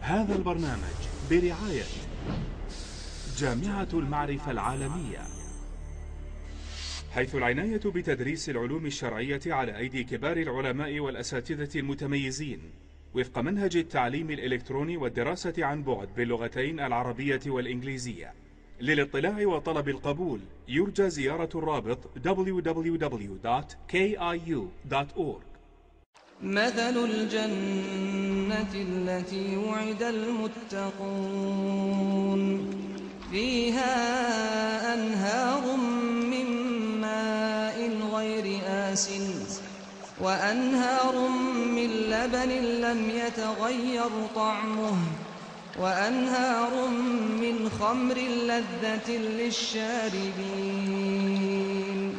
هذا البرنامج برعاية جامعة المعرفة العالمية، حيث العناية بتدريس العلوم الشرعية على أيدي كبار العلماء والأساتذة المتميزين وفق منهج التعليم الإلكتروني والدراسة عن بعد باللغتين العربية والإنجليزية. للاطلاع وطلب القبول يرجى زيارة الرابط www.kiu.org. مثل الجنة التي وعد المتقون فيها أنهار من ماء غير آسن وأنهار من لبن لم يتغير طعمه وأنهار من خمر لذة للشاربين.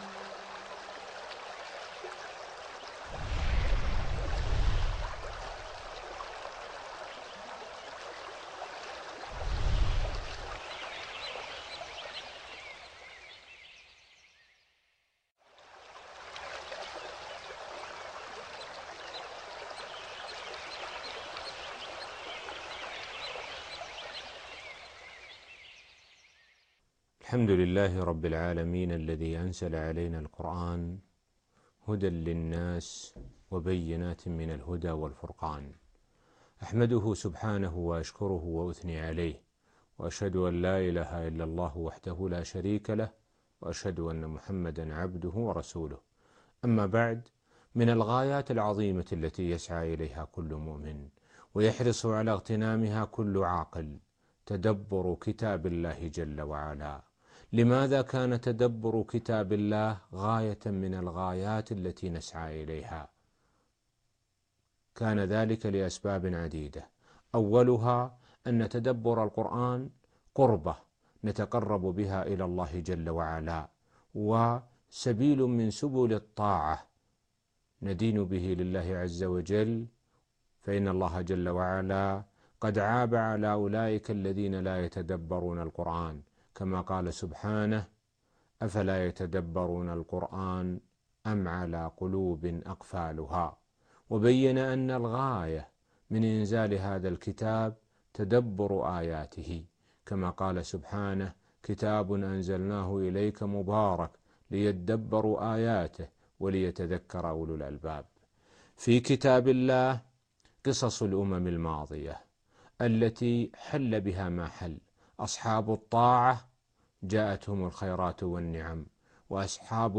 الحمد لله رب العالمين الذي أنزل علينا القرآن هدى للناس وبينات من الهدى والفرقان. أحمده سبحانه وأشكره وأثني عليه، وأشهد أن لا إله إلا الله وحده لا شريك له، وأشهد أن محمدا عبده ورسوله. أما بعد، من الغايات العظيمة التي يسعى إليها كل مؤمن ويحرص على اغتنامها كل عاقل تدبر كتاب الله جل وعلا. لماذا كان تدبر كتاب الله غاية من الغايات التي نسعى إليها؟ كان ذلك لأسباب عديدة. أولها أن تدبر القرآن قربة نتقرب بها إلى الله جل وعلا، وسبيل من سبل الطاعة ندين به لله عز وجل، فإن الله جل وعلا قد عاب على أولئك الذين لا يتدبرون القرآن، كما قال سبحانه: أفلا يتدبرون القرآن أم على قلوب أقفالها. وبين أن الغاية من إنزال هذا الكتاب تدبر آياته، كما قال سبحانه: كتاب أنزلناه إليك مبارك ليدبروا آياته وليتذكر أولو الألباب. في كتاب الله قصص الأمم الماضية التي حل بها ما حل. أصحاب الطاعة جاءتهم الخيرات والنعم، وأصحاب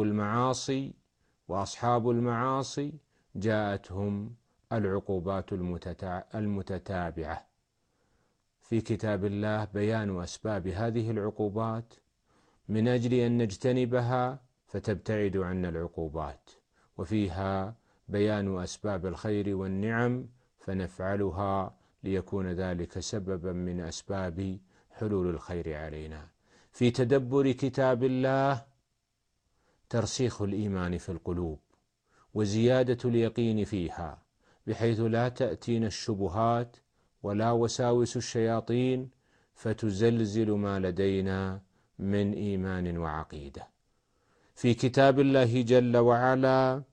المعاصي جاءتهم العقوبات المتتابعة. في كتاب الله بيان أسباب هذه العقوبات من أجل أن نجتنبها فتبتعد عنا العقوبات، وفيها بيان أسباب الخير والنعم فنفعلها ليكون ذلك سببا من أسباب حلول الخير علينا. في تدبر كتاب الله ترسيخ الإيمان في القلوب وزيادة اليقين فيها، بحيث لا تأتينا الشبهات ولا وساوس الشياطين فتزلزل ما لدينا من إيمان وعقيدة. في كتاب الله جل وعلا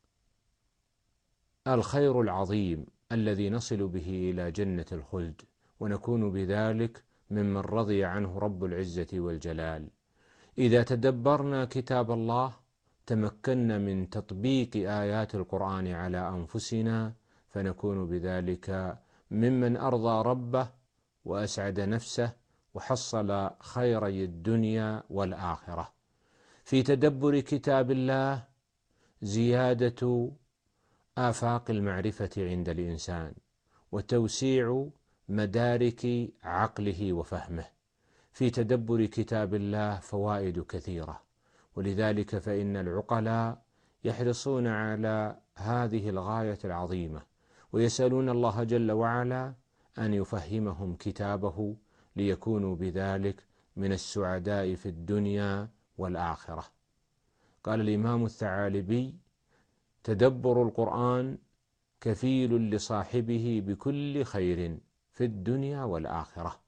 الخير العظيم الذي نصل به إلى جنة الخلد، ونكون بذلك ممن رضي عنه رب العزة والجلال. إذا تدبرنا كتاب الله تمكنا من تطبيق آيات القرآن على أنفسنا، فنكون بذلك ممن أرضى ربه وأسعد نفسه وحصل خيري الدنيا والآخرة. في تدبر كتاب الله زيادة آفاق المعرفة عند الإنسان وتوسيع مدارك عقله وفهمه. في تدبر كتاب الله فوائد كثيرة، ولذلك فإن العقلاء يحرصون على هذه الغاية العظيمة ويسألون الله جل وعلا أن يفهمهم كتابه ليكونوا بذلك من السعداء في الدنيا والآخرة. قال الإمام الثعالبي: تدبر القرآن كفيل لصاحبه بكل خير في الدنيا والآخرة.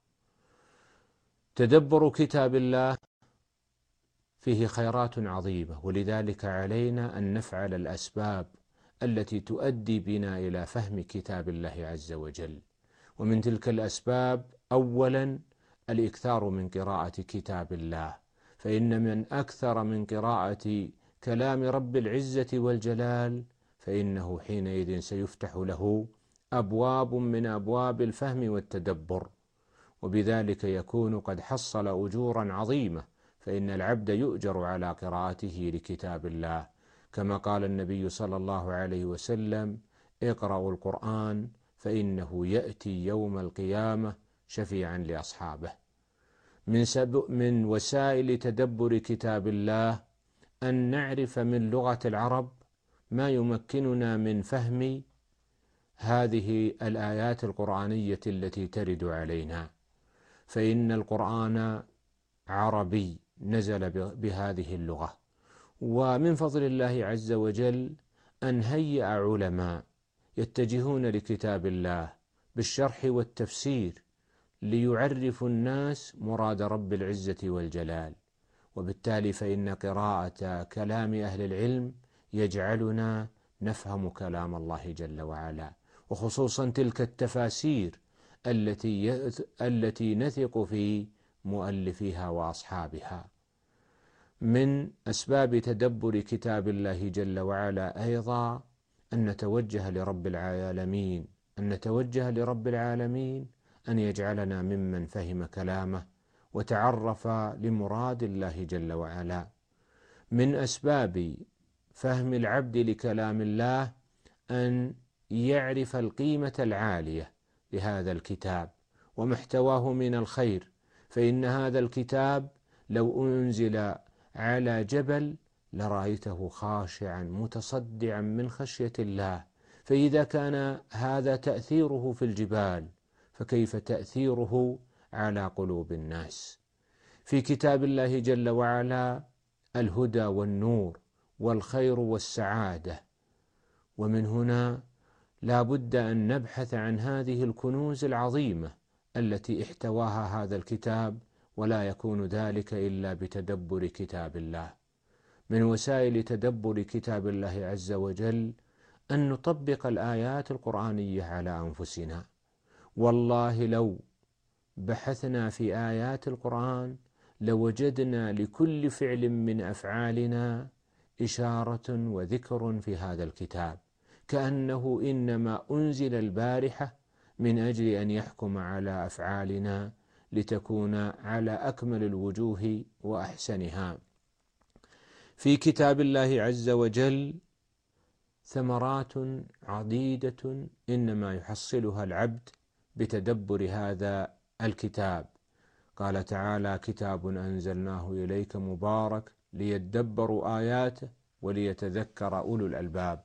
تدبر كتاب الله فيه خيرات عظيمة، ولذلك علينا أن نفعل الأسباب التي تؤدي بنا إلى فهم كتاب الله عز وجل. ومن تلك الأسباب أولا الإكثار من قراءة كتاب الله، فإن من أكثر من قراءة كلام رب العزة والجلال فإنه حينئذ سيفتح له أبواب من أبواب الفهم والتدبر، وبذلك يكون قد حصل أجورا عظيمة، فإن العبد يؤجر على قراءته لكتاب الله، كما قال النبي صلى الله عليه وسلم: اقرأوا القرآن فإنه يأتي يوم القيامة شفيعا لأصحابه. من وسائل تدبر كتاب الله أن نعرف من لغة العرب ما يمكننا من فهم هذه الآيات القرآنية التي ترد علينا، فإن القرآن عربي نزل بهذه اللغة، ومن فضل الله عز وجل أن هيأ علماء يتجهون لكتاب الله بالشرح والتفسير ليعرفوا الناس مراد رب العزة والجلال، وبالتالي فإن قراءة كلام أهل العلم يجعلنا نفهم كلام الله جل وعلا، وخصوصا تلك التفاسير التي نثق في مؤلفيها وأصحابها. من أسباب تدبر كتاب الله جل وعلا أيضا أن نتوجه لرب العالمين أن يجعلنا ممن فهم كلامه وتعرف لمراد الله جل وعلا. من أسباب فهم العبد لكلام الله أن يعرف القيمة العالية لهذا الكتاب ومحتواه من الخير، فإن هذا الكتاب لو أنزل على جبل لرأيته خاشعا متصدعا من خشية الله، فإذا كان هذا تأثيره في الجبال فكيف تأثيره على قلوب الناس؟ في كتاب الله جل وعلا الهدى والنور والخير والسعادة، ومن هنا لا بد أن نبحث عن هذه الكنوز العظيمة التي احتواها هذا الكتاب، ولا يكون ذلك إلا بتدبر كتاب الله. من وسائل تدبر كتاب الله عز وجل أن نطبق الآيات القرآنية على أنفسنا. والله لو بحثنا في آيات القرآن لوجدنا لكل فعل من أفعالنا إشارة وذكر في هذا الكتاب، كأنه إنما أنزل البارحة من أجل أن يحكم على أفعالنا لتكون على أكمل الوجوه وأحسنها. في كتاب الله عز وجل ثمرات عديدة إنما يحصلها العبد بتدبر هذا الكتاب. قال تعالى: كتاب أنزلناه إليك مبارك ليدبروا آياته وليتذكر أولو الألباب.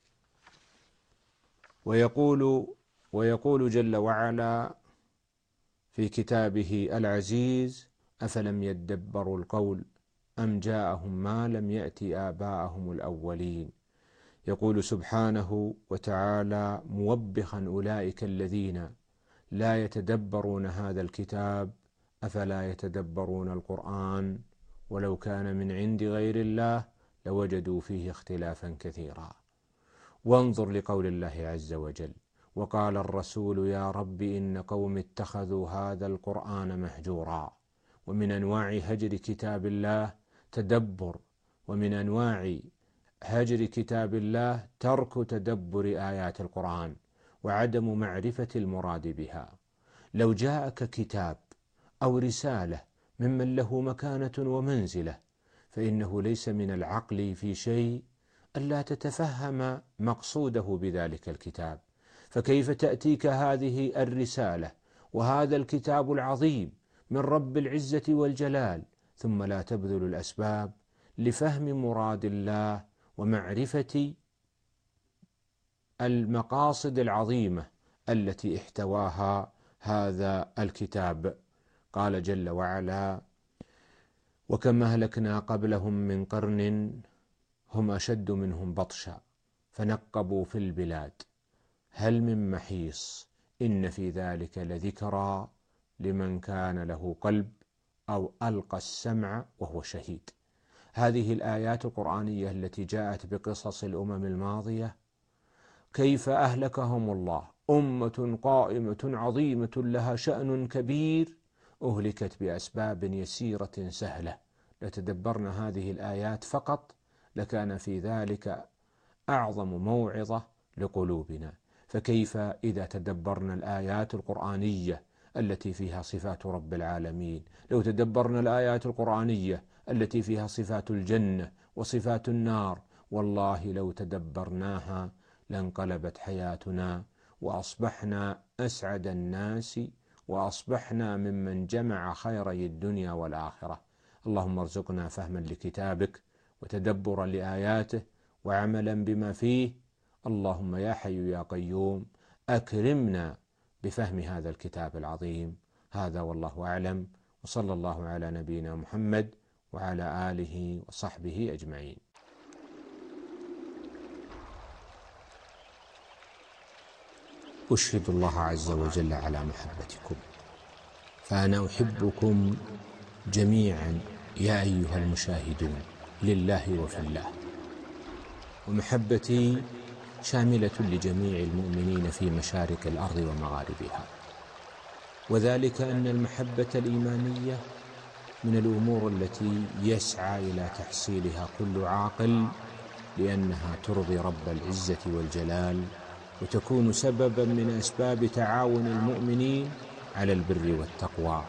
ويقول جل وعلا في كتابه العزيز: أفلم يدبروا القول أم جاءهم ما لم يأت آباءهم الأولين. يقول سبحانه وتعالى موبخا أولئك الذين لا يتدبرون هذا الكتاب أفلا يتدبرون القرآن ولو كان من عند غير الله لوجدوا فيه اختلافا كثيرا. وانظر لقول الله عز وجل: وقال الرسول يا رب إن قوم اتخذوا هذا القرآن مهجورا. ومن أنواع هجر كتاب الله تدبر، ومن أنواع هجر كتاب الله ترك تدبر آيات القرآن وعدم معرفة المراد بها. لو جاءك كتاب أو رسالة ممن له مكانة ومنزلة فإنه ليس من العقل في شيء ألا تتفهم مقصوده بذلك الكتاب، فكيف تأتيك هذه الرسالة وهذا الكتاب العظيم من رب العزة والجلال ثم لا تبذل الأسباب لفهم مراد الله ومعرفة المقاصد العظيمة التي احتواها هذا الكتاب. قال جل وعلا: وكم أهلكنا قبلهم من قرن هم أشد منهم بطشا فنقبوا في البلاد هل من محيص إن في ذلك لذكرى لمن كان له قلب أو ألقى السمع وهو شهيد. هذه الآيات القرآنية التي جاءت بقصص الأمم الماضية كيف أهلكهم الله أمة قائمة عظيمة لها شأن كبير أهلكت بأسباب يسيرة سهلة. لتدبرنا هذه الآيات فقط لكان في ذلك أعظم موعظة لقلوبنا. فكيف إذا تدبرنا الآيات القرآنية التي فيها صفات رب العالمين؟ لو تدبرنا الآيات القرآنية التي فيها صفات الجنة وصفات النار، والله لو تدبرناها لانقلبت حياتنا وأصبحنا أسعد الناس وأصبحنا ممن جمع خيري الدنيا والآخرة. اللهم ارزقنا فهما لكتابك وتدبرا لآياته وعملا بما فيه. اللهم يا حي يا قيوم أكرمنا بفهم هذا الكتاب العظيم. هذا والله أعلم، وصلى الله على نبينا محمد وعلى آله وصحبه أجمعين. أشهد الله عز وجل على محبتكم، فأنا أحبكم جميعا يا أيها المشاهدون لله وفي الله، ومحبتي شاملة لجميع المؤمنين في مشارق الأرض ومغاربها، وذلك أن المحبة الإيمانية من الأمور التي يسعى إلى تحصيلها كل عاقل، لأنها ترضي رب العزة والجلال وتكون سببا من أسباب تعاون المؤمنين على البر والتقوى.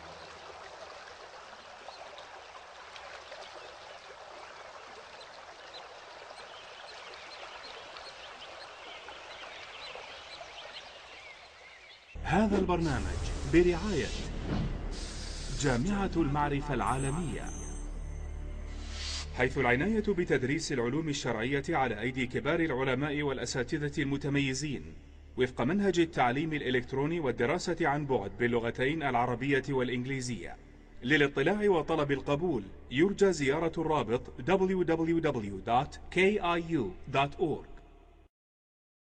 هذا البرنامج برعاية جامعة المعرفة العالمية، حيث العناية بتدريس العلوم الشرعية على أيدي كبار العلماء والأساتذة المتميزين وفق منهج التعليم الإلكتروني والدراسة عن بعد باللغتين العربية والإنجليزية. للاطلاع وطلب القبول يرجى زيارة الرابط www.kiu.org.